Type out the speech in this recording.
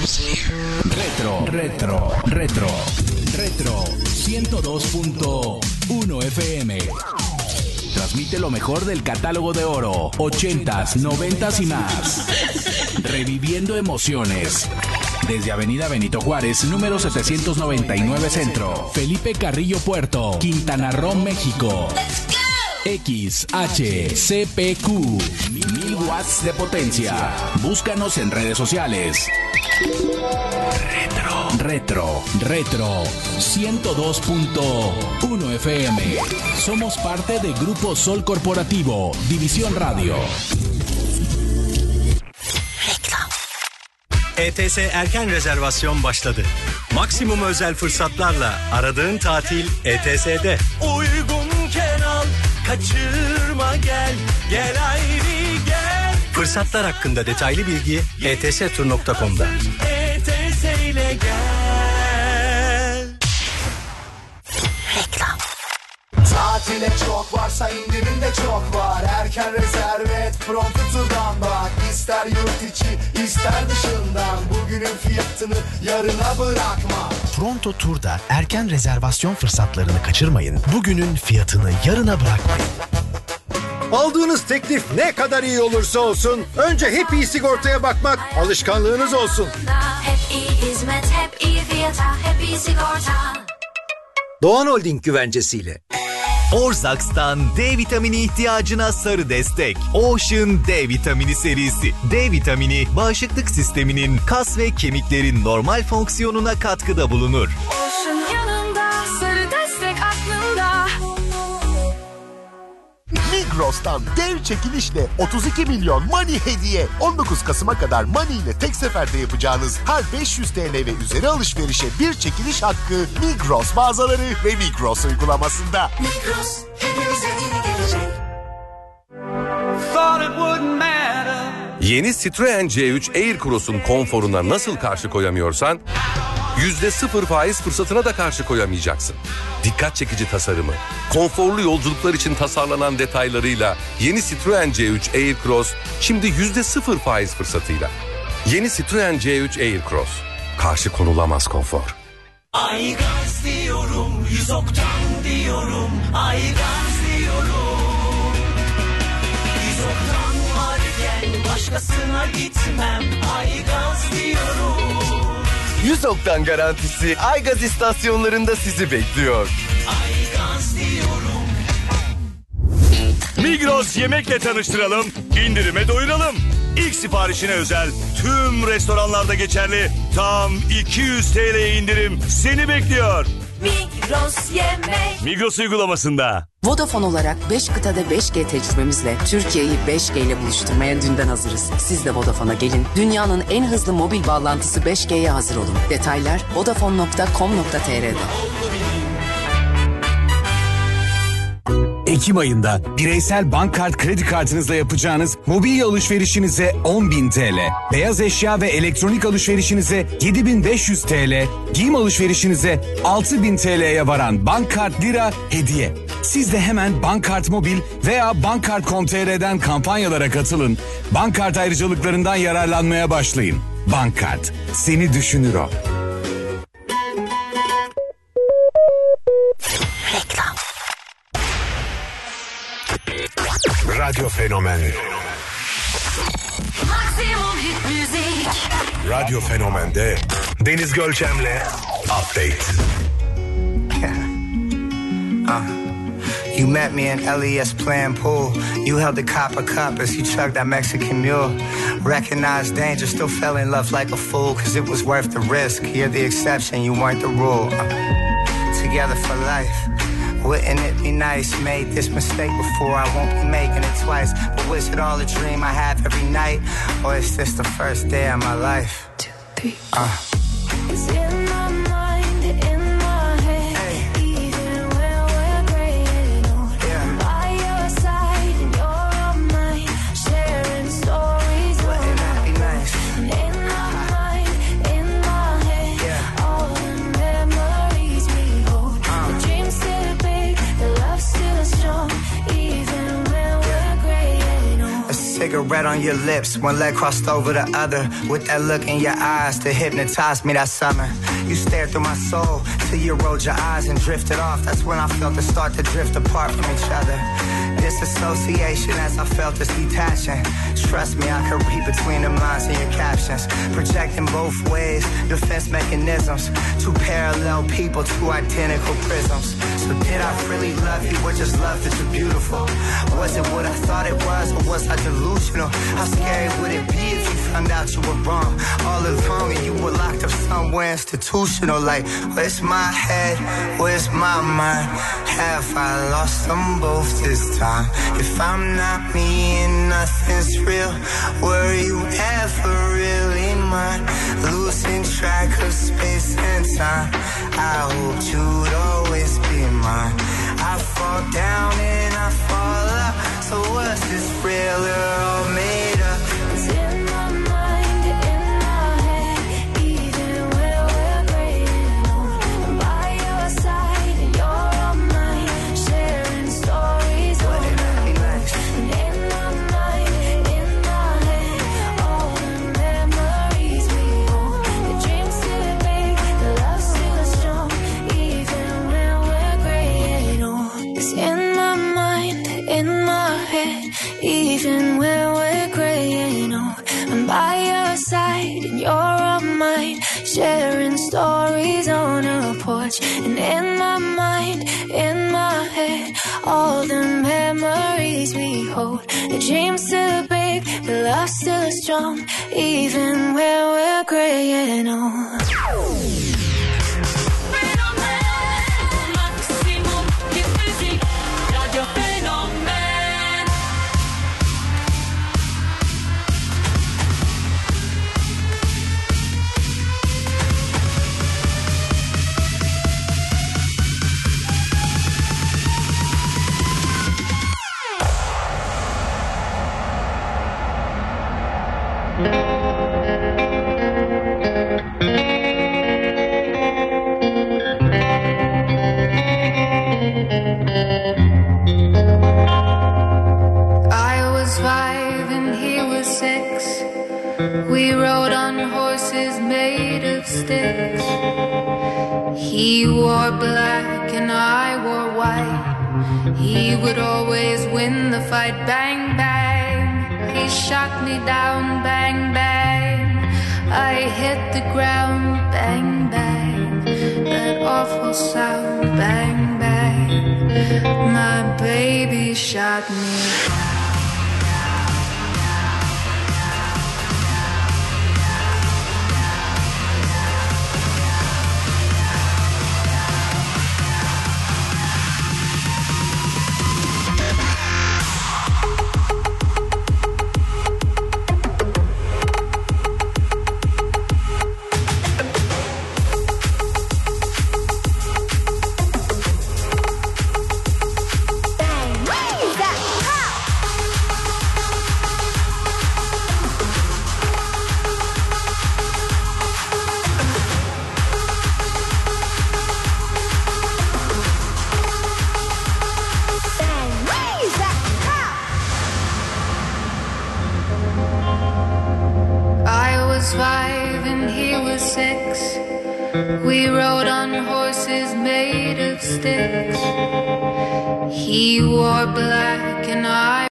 Retro 102.1 FM. Transmite lo mejor del catálogo de oro, 80s, 90s y más. Reviviendo emociones. Desde Avenida Benito Juárez, número 799 Centro, Felipe Carrillo Puerto, Quintana Roo, México. XHCPQ, 1000 watts de potencia. Búscanos en redes sociales. Retro 102.1 FM. Somos parte de Grupo Sol Corporativo, División Radio. ETS erken rezervasyon başladı. Maksimum özel fırsatlarla aradığın tatil ETS'de. Uygunken al, kaçırma gel haydi gel. Fırsatlar hakkında detaylı bilgi etstur.com'da. ETS ile gel. Reklam. Tatile çok varsa indirim de çok var. Erken rezerve et Pronto Tur'dan bak. İster yurt içi ister dışından, bugünün fiyatını yarına bırakma. Pronto Tur'da erken rezervasyon fırsatlarını kaçırmayın. Bugünün fiyatını yarına bırakmayın. Aldığınız teklif ne kadar iyi olursa olsun önce hep iyi sigortaya bakmak alışkanlığınız olsun. Hep iyi hizmet, hep iyi fiyata, hep iyi sigorta. Doğan Holding güvencesiyle. Orzaks'tan D vitamini ihtiyacına sarı destek. Ocean D vitamini serisi. D vitamini bağışıklık sisteminin, kas ve kemiklerin normal fonksiyonuna katkıda bulunur. Ocean yanında, sarı destek aklında. Migros'tan dev çekilişle 32 milyon Money hediye. 19 Kasım'a kadar Money ile tek seferde yapacağınız her 500 TL ve üzeri alışverişe bir çekiliş hakkı Migros mağazaları ve Migros uygulamasında. Migros, hepimize iyi gelecek. Yeni Citroen C3 Aircross'un konforuna nasıl karşı koyamıyorsan, %0 faiz fırsatına da karşı koyamayacaksın. Dikkat çekici tasarımı, konforlu yolculuklar için tasarlanan detaylarıyla yeni Citroen C3 Aircross şimdi %0 faiz fırsatıyla. Yeni Citroen C3 Aircross, karşı konulamaz konfor. Aygaz diyorum, 100 oktan diyorum, Aygaz diyorum. 100 oktan var gel, başkasına gitmem, Aygaz diyorum. 100 oktan garantisi Aygaz istasyonlarında sizi bekliyor. Aygaz diyorum. Migros yemekle tanıştıralım, indirime doyuralım. İlk siparişine özel tüm restoranlarda geçerli tam 200 TL indirim seni bekliyor. Migros yemek. Migros uygulamasında. Vodafone olarak 5 kıtada 5G tecrübemizle Türkiye'yi 5G ile buluşturmaya dünden hazırız. Siz de Vodafone'a gelin. Dünyanın en hızlı mobil bağlantısı 5G'ye hazır olun. Detaylar vodafone.com.tr'de. Ekim ayında bireysel bank kart kredi kartınızla yapacağınız mobilya alışverişinize 10.000 TL, beyaz eşya ve elektronik alışverişinize 7.500 TL, giyim alışverişinize 6.000 TL'ye varan bank kart lira hediye. Siz de hemen Bankkart Mobil veya bankkart.com.tr'den kampanyalara katılın. Bankkart ayrıcalıklarından yararlanmaya başlayın. Bankkart, seni düşünür o. Reklam. Radyo Fenomen. Maksimum hit müzik. Radyo Fenomen'de Deniz Gölçem'le Update. You met me in LES playing pool. You held the copper cup as you chugged that Mexican mule. Recognized danger, still fell in love like a fool, cause it was worth the risk. You're the exception, you weren't the rule. Together for life. Wouldn't it be nice? Made this mistake before, I won't be making it twice. But was it all a dream I have every night? Or is this the first day of my life? 2, 3, It's in my mind, in my head. Even when we're graying old. I'm by your side and you're on mine. Sharing stories. Wouldn't that be nice? In my mind, in my head. All the memories we hold. The dreams still big, the love still strong. Even when we're graying old. cigarette on your lips, one leg crossed over the other, with that look in your eyes to hypnotize me that summer. You stared through my soul till you rolled your eyes and drifted off. That's when I felt it start to drift apart from each other. Disassociation as I felt this detaching. Trust me, I could read between the lines in your captions. Projecting both ways, defense mechanisms. Two parallel people, two identical prisms. So did I really love you or just love that you're beautiful? Was it what I thought it was or was I delusional? How scary would it be if you found out you were wrong all along and you were locked up somewhere institutional? Like, where's my head? Where's my mind? Have I lost them both this time? If I'm not me and nothing's real, were you ever really mine? Losing track of space and time, I hoped you'd always be mine. I fall down and I fall up, so was this real or all made up? It's in my mind, in my head, even when we're breaking on. I'm by your side and you're on mine, sharing stories all night. And in my mind, in my head, all the memories we own. The dreams still big, the love still strong, even when we're graying on. It's in my mind, in my head, even when we're graying on. I'm by your side and you're on mine, sharing stories on a porch. And in my mind, in my head, all the memories we hold. The dreams still big, the love still strong, even when we're graying on. I was 5 and he was 6. We rode on horses made of sticks. He wore black and I wore white. He would always win the fight. Bang, bang. He shot me down. Bang, bang. I hit the ground. Bang, bang. That awful sound. Bang, bang. My baby shot me down. I was 5 and he was 6. We rode on horses made of sticks. He wore black and I